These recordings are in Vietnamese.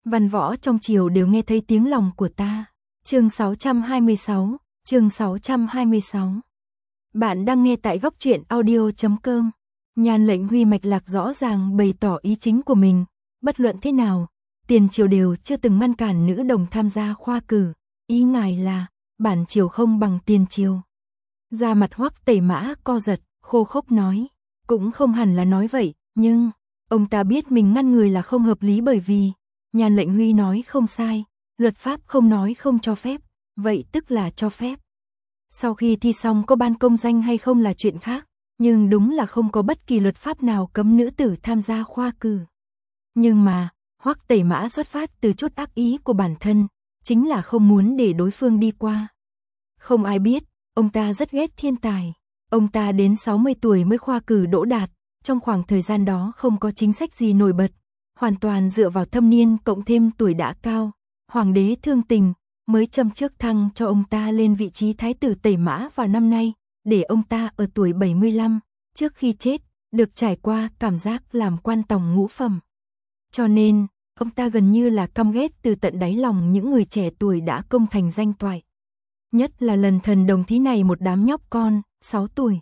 Văn võ trong triều đều nghe thấy tiếng lòng của ta. Chương 626, chương 626. Bạn đang nghe tại góc truyện audio.com. Nhan Lệnh Huy mạch lạc rõ ràng bày tỏ ý chính của mình, bất luận thế nào, tiền triều đều chưa từng ngăn cản nữ đồng tham gia khoa cử, ý ngài là bản triều không bằng tiền triều. Da mặt Hoắc Tẩy Mã co giật, khô khốc nói, cũng không hẳn là nói vậy, nhưng ông ta biết mình ngăn người là không hợp lý, bởi vì Nhan Lệnh Huy nói không sai, luật pháp không nói không cho phép, vậy tức là cho phép. Sau khi thi xong có ban công danh hay không là chuyện khác, nhưng đúng là không có bất kỳ luật pháp nào cấm nữ tử tham gia khoa cử. Nhưng mà, Hoắc Tẩy Mã xuất phát từ chút ác ý của bản thân, chính là không muốn để đối phương đi qua. Không ai biết, ông ta rất ghét thiên tài. Ông ta đến 60 tuổi mới khoa cử đỗ đạt, trong khoảng thời gian đó không có chính sách gì nổi bật, hoàn toàn dựa vào thâm niên cộng thêm tuổi đã cao. Hoàng đế thương tình, mới châm trước thăng cho ông ta lên vị trí thái tử Tẩy Mã vào năm nay, để ông ta ở tuổi 75, trước khi chết, được trải qua cảm giác làm quan tòng ngũ phẩm. Cho nên, ông ta gần như là căm ghét từ tận đáy lòng những người trẻ tuổi đã công thành danh toại. Nhất là lần thần đồng thí này, một đám nhóc con, 6 tuổi,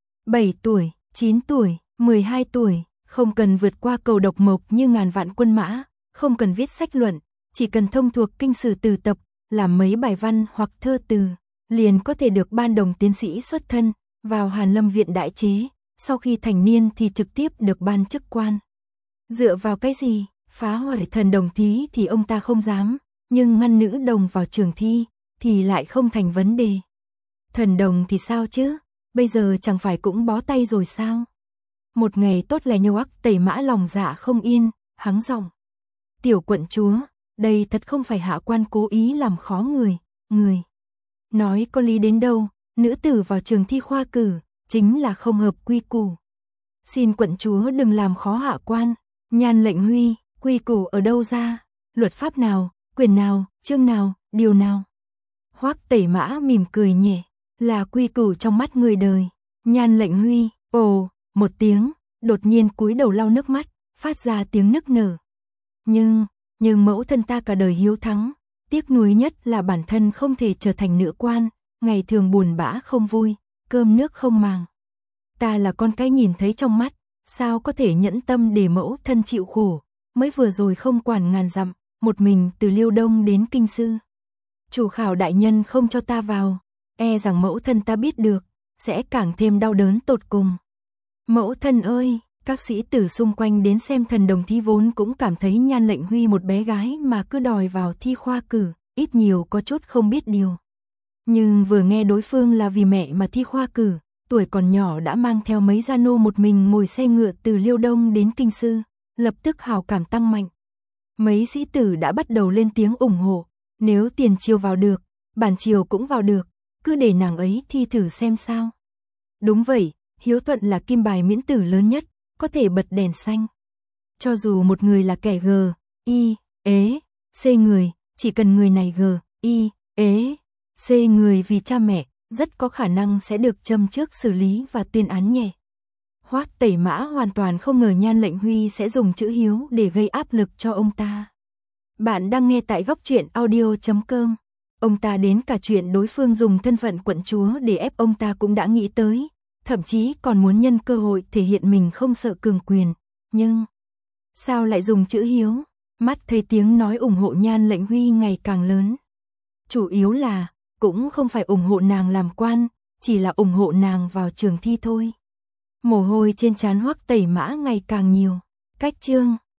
7 tuổi, 9 tuổi, 12 tuổi, không cần vượt qua cầu độc mộc như ngàn vạn quân mã, không cần viết sách luận, chỉ cần thông thuộc kinh sử từ tập, làm mấy bài văn hoặc thơ từ, liền có thể được ban đồng tiến sĩ xuất thân, vào Hàn Lâm viện đại chế, sau khi thành niên thì trực tiếp được ban chức quan. Dựa vào cái gì, phá hoại thần đồng thí thì ông ta không dám, nhưng ngăn nữ đồng vào trường thi, thì lại không thành vấn đề. Thần đồng thì sao chứ, bây giờ chẳng phải cũng bó tay rồi sao? Một ngày tốt lành Hoắc Tẩy Mã lòng dạ không yên, hắng giọng. Tiểu quận chúa, đây thật không phải hạ quan cố ý làm khó người. Nói có lý đến đâu, nữ tử vào trường thi khoa cử, chính là không hợp quy củ. Xin quận chúa đừng làm khó hạ quan. Nhan Lệnh Huy, quy củ ở đâu ra? Luật pháp nào, quyền nào, chương nào, điều nào? Hoắc Tẩy Mã mỉm cười nhẹ, là quy củ trong mắt người đời. Nhan Lệnh Huy, ồ, một tiếng, đột nhiên cúi đầu lau nước mắt, phát ra tiếng nức nở. Nhưng mẫu thân ta cả đời hiếu thắng, tiếc nuối nhất là bản thân không thể trở thành nữ quan, ngày thường buồn bã không vui, cơm nước không màng. Ta là con cái nhìn thấy trong mắt, sao có thể nhẫn tâm để mẫu thân chịu khổ, mới vừa rồi không quản ngàn dặm, một mình từ Liêu Đông đến Kinh Sư. Chủ khảo đại nhân không cho ta vào, e rằng mẫu thân ta biết được, sẽ càng thêm đau đớn tột cùng. Mẫu thân ơi! Các sĩ tử xung quanh đến xem thần đồng thi vốn cũng cảm thấy Nhan Lệnh Huy một bé gái mà cứ đòi vào thi khoa cử, ít nhiều có chút không biết điều. Nhưng vừa nghe đối phương là vì mẹ mà thi khoa cử, tuổi còn nhỏ đã mang theo mấy gia nô một mình ngồi xe ngựa từ Liêu Đông đến Kinh Sư, lập tức hào cảm tăng mạnh. Mấy sĩ tử đã bắt đầu lên tiếng ủng hộ, nếu tiền triều vào được, bản triều cũng vào được, cứ để nàng ấy thi thử xem sao. Đúng vậy, hiếu thuận là kim bài miễn tử lớn nhất, có thể bật đèn xanh. Cho dù một người là kẻ C người, chỉ cần người này C người vì cha mẹ, rất có khả năng sẽ được châm trước xử lý và tuyên án nhẹ. Hoắc Tẩy Mã hoàn toàn không ngờ Nhan Lệnh Huy sẽ dùng chữ hiếu để gây áp lực cho ông ta. Bạn đang nghe tại góc truyện audio.com. Ông ta đến cả chuyện đối phương dùng thân phận quận chúa để ép ông ta cũng đã nghĩ tới, thậm chí còn muốn nhân cơ hội thể hiện mình không sợ cường quyền, nhưng sao lại dùng chữ hiếu? Mắt thấy tiếng nói ủng hộ Nhan Lệnh Huy ngày càng lớn. Chủ yếu là, cũng không phải ủng hộ nàng làm quan, chỉ là ủng hộ nàng vào trường thi thôi. Mồ hôi trên trán Hoắc Tẩy Mã ngày càng nhiều. Cách chương